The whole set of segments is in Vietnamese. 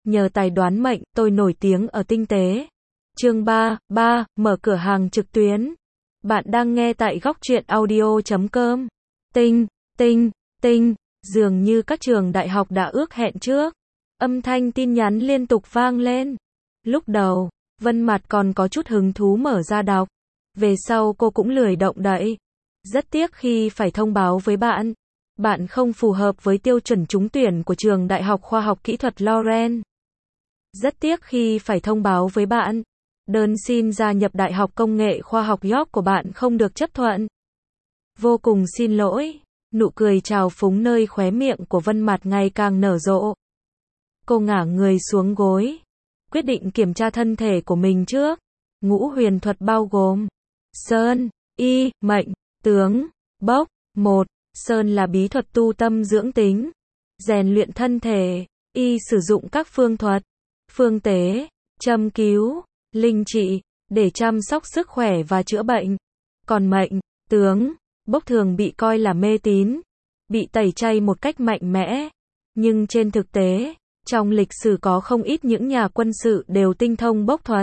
nhờ tài đoán mệnh, tôi nổi tiếng ở tinh tế. Chương 3, mở cửa hàng trực tuyến. Bạn đang nghe tại góc truyện audio.com. Tinh, tinh, tinh, dường như các trường đại học đã ước hẹn trước. Âm thanh tin nhắn liên tục vang lên. Lúc đầu, Vân Mạt còn có chút hứng thú mở ra đọc. Về sau cô cũng lười động đậy. Rất tiếc khi phải thông báo với bạn. Bạn không phù hợp với tiêu chuẩn trúng tuyển của trường Đại học Khoa học Kỹ thuật Lawrence. Rất tiếc khi phải thông báo với bạn. Đơn xin gia nhập Đại học Công nghệ Khoa học York của bạn không được chấp thuận. Vô cùng xin lỗi. Nụ cười trào phúng nơi khóe miệng của Vân Mạt ngày càng nở rộ. Cô ngả người xuống gối. Quyết định kiểm tra thân thể của mình trước. Ngũ huyền thuật bao gồm Sơn, Y, Mệnh, Tướng, Bốc. 1. Sơn là bí thuật tu tâm dưỡng tính, rèn luyện thân thể. Y sử dụng các phương thuật, phương tế, châm cứu, linh trị, để chăm sóc sức khỏe và chữa bệnh. Còn Mệnh, Tướng, Bốc thường bị coi là mê tín, bị tẩy chay một cách mạnh mẽ. Nhưng trên thực tế, trong lịch sử có không ít những nhà quân sự đều tinh thông bốc thuật.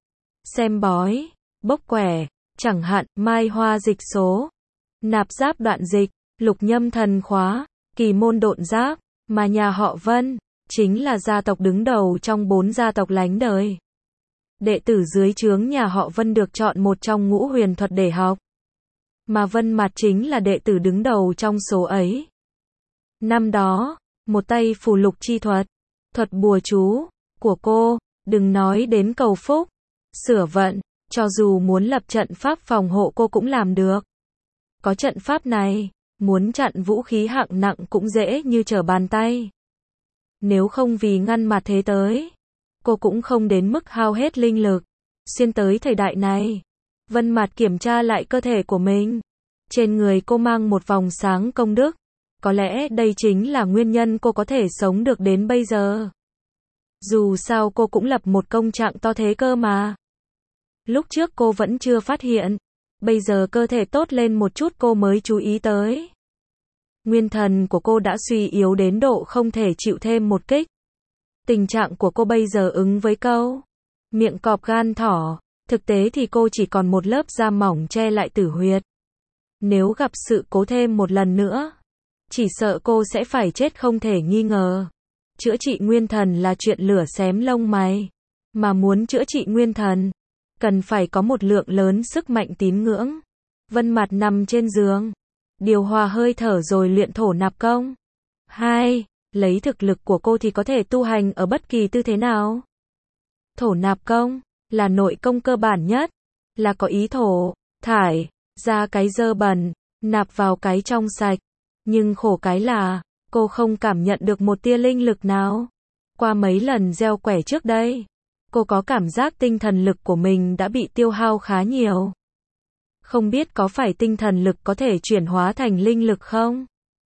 Xem bói, bốc quẻ, chẳng hạn mai hoa dịch số, nạp giáp đoạn dịch, lục nhâm thần khóa, kỳ môn độn giáp, mà nhà họ Vân chính là gia tộc đứng đầu trong 4 gia tộc lánh đời. Đệ tử dưới trướng nhà họ Vân được chọn một trong ngũ huyền thuật để học, mà Vân Mạt chính là đệ tử đứng đầu trong số ấy. Năm đó, một tay phù lục chi thuật, thuật bùa chú của cô, đừng nói đến cầu phúc, sửa vận, cho dù muốn lập trận pháp phòng hộ cô cũng làm được. Có trận pháp này, muốn chặn vũ khí hạng nặng cũng dễ như trở bàn tay. Nếu không vì ngăn mặt thế tới, cô cũng không đến mức hao hết linh lực. Xuyên tới thời đại này, Vân Mạt kiểm tra lại cơ thể của mình. Trên người cô mang một vòng sáng công đức. Có lẽ đây chính là nguyên nhân cô có thể sống được đến bây giờ. Dù sao cô cũng lập một công trạng to thế cơ mà. Lúc trước cô vẫn chưa phát hiện. Bây giờ cơ thể tốt lên một chút cô mới chú ý tới. Nguyên thần của cô đã suy yếu đến độ không thể chịu thêm một kích. Tình trạng của cô bây giờ ứng với câu miệng cọp gan thỏ. Thực tế thì cô chỉ còn một lớp da mỏng che lại tử huyệt. Nếu gặp sự cố thêm một lần nữa, chỉ sợ cô sẽ phải chết không thể nghi ngờ. Chữa trị nguyên thần là chuyện lửa xém lông mày. Mà muốn chữa trị nguyên thần, cần phải có một lượng lớn sức mạnh tín ngưỡng. Vân Mạt nằm trên giường, điều hòa hơi thở rồi luyện thổ nạp công. 2. Lấy thực lực của cô thì có thể tu hành ở bất kỳ tư thế nào. Thổ nạp công là nội công cơ bản nhất, là có ý thổ, thải ra cái dơ bẩn, nạp vào cái trong sạch. Nhưng khổ cái là, cô không cảm nhận được một tia linh lực nào. Qua mấy lần gieo quẻ trước đây, cô có cảm giác tinh thần lực của mình đã bị tiêu hao khá nhiều. Không biết có phải tinh thần lực có thể chuyển hóa thành linh lực không?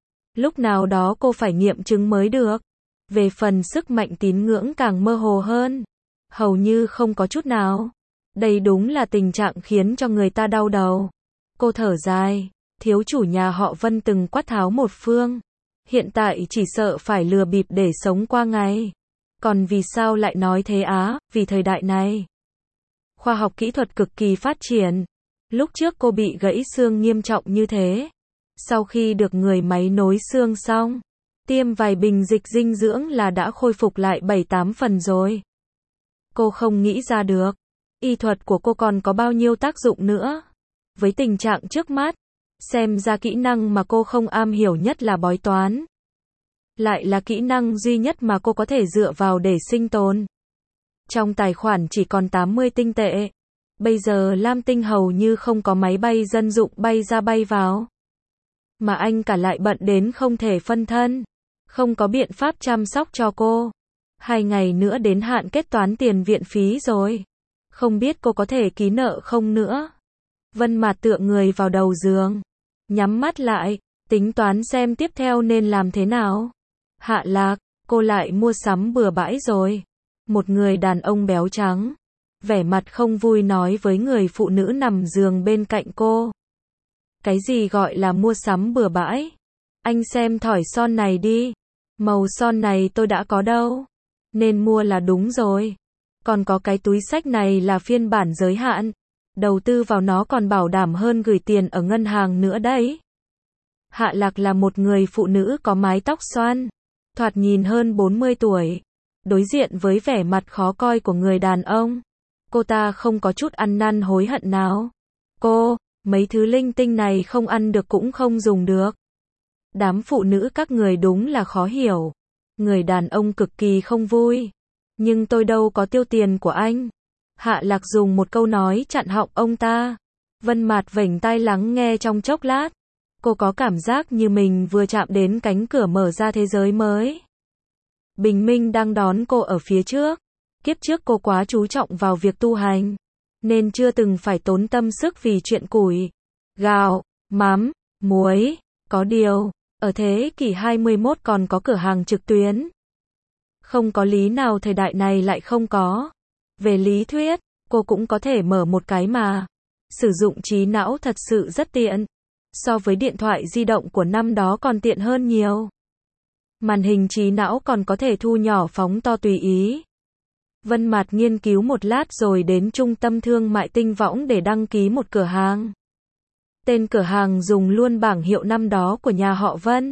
Lúc nào đó cô phải nghiệm chứng mới được. Về phần sức mạnh tín ngưỡng càng mơ hồ hơn. Hầu như không có chút nào. Đây đúng là tình trạng khiến cho người ta đau đầu. Cô thở dài. Thiếu chủ nhà họ Vân từng quát tháo một phương. Hiện tại chỉ sợ phải lừa bịp để sống qua ngày. Còn vì sao lại nói thế á? Vì thời đại này, khoa học kỹ thuật cực kỳ phát triển. Lúc trước cô bị gãy xương nghiêm trọng như thế. Sau khi được người máy nối xương xong, tiêm vài bình dịch dinh dưỡng là đã khôi phục lại 7-8 phần rồi. Cô không nghĩ ra được, y thuật của cô còn có bao nhiêu tác dụng nữa. Với tình trạng trước mắt, xem ra kỹ năng mà cô không am hiểu nhất là bói toán. Lại là kỹ năng duy nhất mà cô có thể dựa vào để sinh tồn. Trong tài khoản chỉ còn 80 tinh tệ. Bây giờ Lam Tinh hầu như không có máy bay dân dụng bay ra bay vào. Mà anh cả lại bận đến không thể phân thân. Không có biện pháp chăm sóc cho cô. 2 ngày nữa đến hạn kết toán tiền viện phí rồi. Không biết cô có thể ký nợ không nữa. Vân Mạt tựa người vào đầu giường, nhắm mắt lại, tính toán xem tiếp theo nên làm thế nào. Hạ Lạc, cô lại mua sắm bừa bãi rồi. Một người đàn ông béo trắng, vẻ mặt không vui nói với người phụ nữ nằm giường bên cạnh cô. Cái gì gọi là mua sắm bừa bãi? Anh xem thỏi son này đi. Màu son này tôi đã có đâu. nên mua là đúng rồi. Còn có cái túi xách này là phiên bản giới hạn. Đầu tư vào nó còn bảo đảm hơn gửi tiền ở ngân hàng nữa đấy. Hạ Lạc là một người phụ nữ có mái tóc xoăn, thoạt nhìn hơn 40 tuổi. Đối diện với vẻ mặt khó coi của người đàn ông, cô ta không có chút ăn năn hối hận nào. Mấy thứ linh tinh này không ăn được cũng không dùng được. Đám phụ nữ các người đúng là khó hiểu. Người đàn ông cực kỳ không vui. Nhưng tôi đâu có tiêu tiền của anh. Hạ Lạc dùng một câu nói chặn họng ông ta. Vân Mạt vểnh tai lắng nghe trong chốc lát. Cô có cảm giác như mình vừa chạm đến cánh cửa mở ra thế giới mới. Bình minh đang đón cô ở phía trước. Kiếp trước cô quá chú trọng vào việc tu hành, nên chưa từng phải tốn tâm sức vì chuyện củi, gạo, mắm, muối. Có điều, ở thế kỷ 21 còn có cửa hàng trực tuyến. Không có lý nào thời đại này lại không có. Về lý thuyết, cô cũng có thể mở một cái mà. Sử dụng trí não thật sự rất tiện. So với điện thoại di động của năm đó còn tiện hơn nhiều. Màn hình trí não còn có thể thu nhỏ phóng to tùy ý. Vân Mạt nghiên cứu một lát rồi đến trung tâm thương mại Tinh Võng để đăng ký một cửa hàng. Tên cửa hàng dùng luôn bảng hiệu năm đó của nhà họ Vân.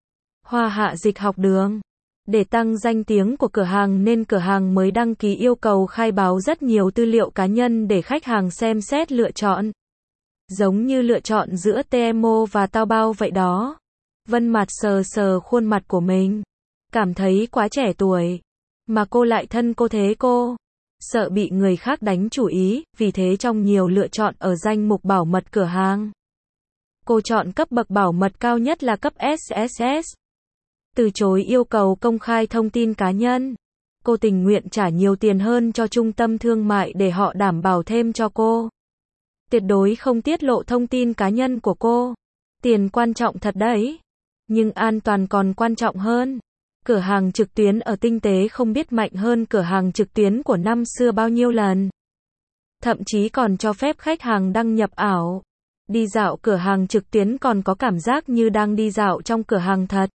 Hoa Hạ Dịch Học Đường. Để tăng danh tiếng của cửa hàng nên cửa hàng mới đăng ký yêu cầu khai báo rất nhiều tư liệu cá nhân để khách hàng xem xét lựa chọn. Giống như lựa chọn giữa Temu và Taobao vậy đó. Vân Mạt sờ sờ khuôn mặt của mình, cảm thấy quá trẻ tuổi. Mà cô lại thân cô thế cô. Sợ bị người khác đánh chủ ý, vì thế trong nhiều lựa chọn ở danh mục bảo mật cửa hàng, cô chọn cấp bậc bảo mật cao nhất là cấp SSS. Từ chối yêu cầu công khai thông tin cá nhân. Cô tình nguyện trả nhiều tiền hơn cho trung tâm thương mại để họ đảm bảo thêm cho cô. Tuyệt đối không tiết lộ thông tin cá nhân của cô. Tiền quan trọng thật đấy. Nhưng an toàn còn quan trọng hơn. Cửa hàng trực tuyến ở Tinh Tế không biết mạnh hơn cửa hàng trực tuyến của năm xưa bao nhiêu lần. Thậm chí còn cho phép khách hàng đăng nhập ảo. Đi dạo cửa hàng trực tuyến còn có cảm giác như đang đi dạo trong cửa hàng thật.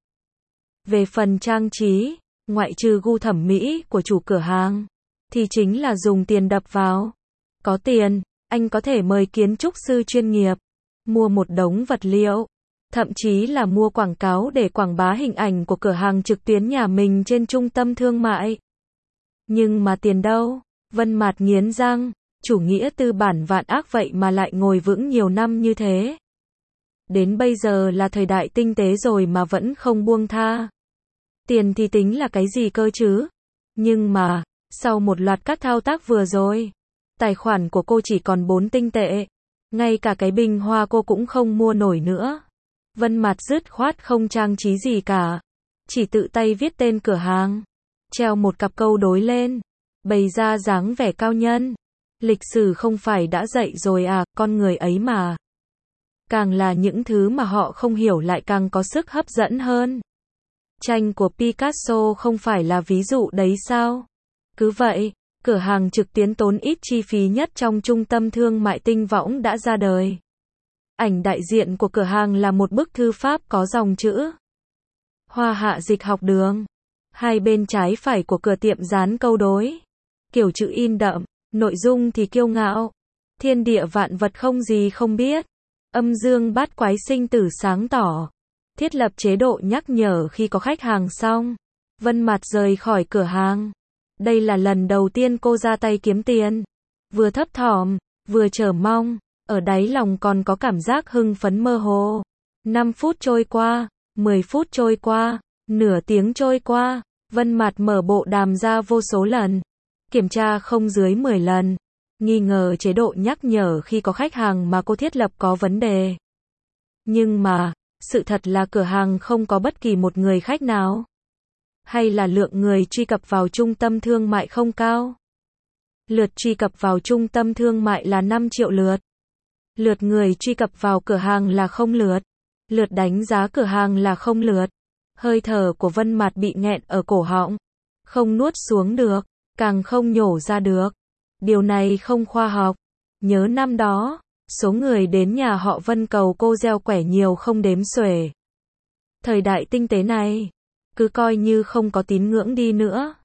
Về phần trang trí, ngoại trừ gu thẩm mỹ của chủ cửa hàng, thì chính là dùng tiền đập vào. Có tiền, anh có thể mời kiến trúc sư chuyên nghiệp, mua một đống vật liệu, thậm chí là mua quảng cáo để quảng bá hình ảnh của cửa hàng trực tuyến nhà mình trên trung tâm thương mại. Nhưng mà tiền đâu? Vân Mạt nghiến răng, chủ nghĩa tư bản vạn ác vậy mà lại ngồi vững nhiều năm như thế. Đến bây giờ là thời đại tinh tế rồi mà vẫn không buông tha. Tiền thì tính là cái gì cơ chứ? Nhưng mà, sau một loạt các thao tác vừa rồi, tài khoản của cô chỉ còn 4 tinh tệ. Ngay cả cái bình hoa cô cũng không mua nổi nữa. Vân Mạt dứt khoát không trang trí gì cả. Chỉ tự tay viết tên cửa hàng. Treo một cặp câu đối lên. Bày ra dáng vẻ cao nhân. Lịch sử không phải đã dạy rồi à, con người ấy mà. Càng là những thứ mà họ không hiểu lại càng có sức hấp dẫn hơn. Tranh của Picasso không phải là ví dụ đấy sao? Cứ vậy, cửa hàng trực tuyến tốn ít chi phí nhất trong trung tâm thương mại Tinh Võng đã ra đời. Ảnh đại diện của cửa hàng là một bức thư pháp có dòng chữ Hoa Hạ Dịch Học Đường. Hai bên trái phải của cửa tiệm dán câu đối. Kiểu chữ in đậm, nội dung thì kiêu ngạo. Thiên địa vạn vật không gì không biết. Âm dương bát quái sinh tử sáng tỏ. Thiết lập chế độ nhắc nhở khi có khách hàng xong. Vân Mạt rời khỏi cửa hàng. Đây là lần đầu tiên cô ra tay kiếm tiền. Vừa thấp thỏm, vừa chờ mong. Ở đáy lòng còn có cảm giác hưng phấn mơ hồ. 5 phút trôi qua, 10 phút trôi qua, nửa tiếng trôi qua. Vân Mạt mở bộ đàm ra vô số lần. Kiểm tra không dưới 10 lần. Nghi ngờ chế độ nhắc nhở khi có khách hàng mà cô thiết lập có vấn đề. Nhưng mà, sự thật là cửa hàng không có bất kỳ một người khách nào. Hay là lượng người truy cập vào trung tâm thương mại không cao. Lượt truy cập vào trung tâm thương mại là 5 triệu lượt. Lượt người truy cập vào cửa hàng là 0 lượt. Lượt đánh giá cửa hàng là 0 lượt. Hơi thở của Vân Mạt bị nghẹn ở cổ họng. Không nuốt xuống được, càng không nhổ ra được. Điều này không khoa học. Nhớ năm đó, số người đến nhà họ Vân cầu cô gieo quẻ nhiều không đếm xuể. Thời đại tinh tế này, cứ coi như không có tín ngưỡng đi nữa.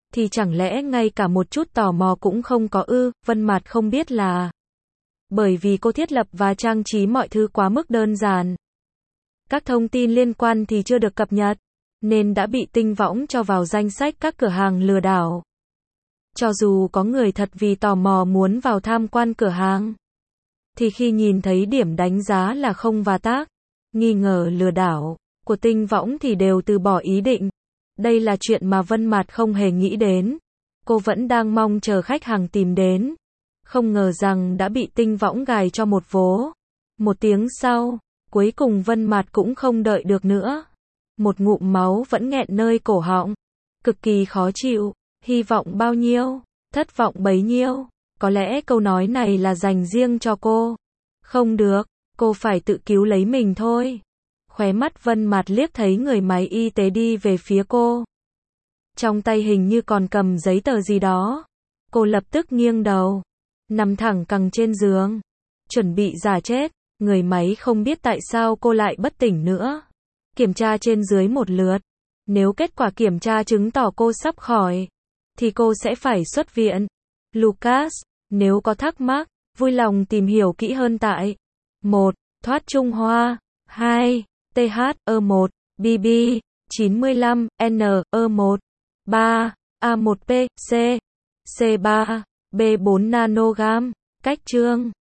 thì chẳng lẽ ngay cả một chút tò mò cũng không có ư? Vân Mạt không biết là bởi vì cô thiết lập và trang trí mọi thứ quá mức đơn giản. Các thông tin liên quan thì chưa được cập nhật, nên đã bị Tinh Võng cho vào danh sách các cửa hàng lừa đảo. Cho dù có người thật vì tò mò muốn vào tham quan cửa hàng, thì khi nhìn thấy điểm đánh giá là 0 và tác nghi ngờ lừa đảo của Tinh Võng thì đều từ bỏ ý định. Đây là chuyện mà Vân Mạt không hề nghĩ đến. Cô vẫn đang mong chờ khách hàng tìm đến. Không ngờ rằng đã bị Tinh Võng gài cho một vố. Một tiếng sau, cuối cùng Vân Mạt cũng không đợi được nữa. Một ngụm máu vẫn nghẹn nơi cổ họng. Cực kỳ khó chịu. Hy vọng bao nhiêu, thất vọng bấy nhiêu. Có lẽ câu nói này là dành riêng cho cô. Không được, cô phải tự cứu lấy mình thôi. Khóe mắt Vân Mạt liếc thấy người máy y tế đi về phía cô. Trong tay hình như còn cầm giấy tờ gì đó. Cô lập tức nghiêng đầu, nằm thẳng cẳng trên giường, chuẩn bị giả chết. Người máy không biết tại sao cô lại bất tỉnh nữa. Kiểm tra trên dưới một lượt. Nếu kết quả kiểm tra chứng tỏ cô sắp khỏi, thì cô sẽ phải xuất viện. Lucas, nếu có thắc mắc, vui lòng tìm hiểu kỹ hơn tại 1. Thoát Trung Hoa 2. THE1 BB 95 NE1 3. A1P C C3 B4 nanogam. Cách chương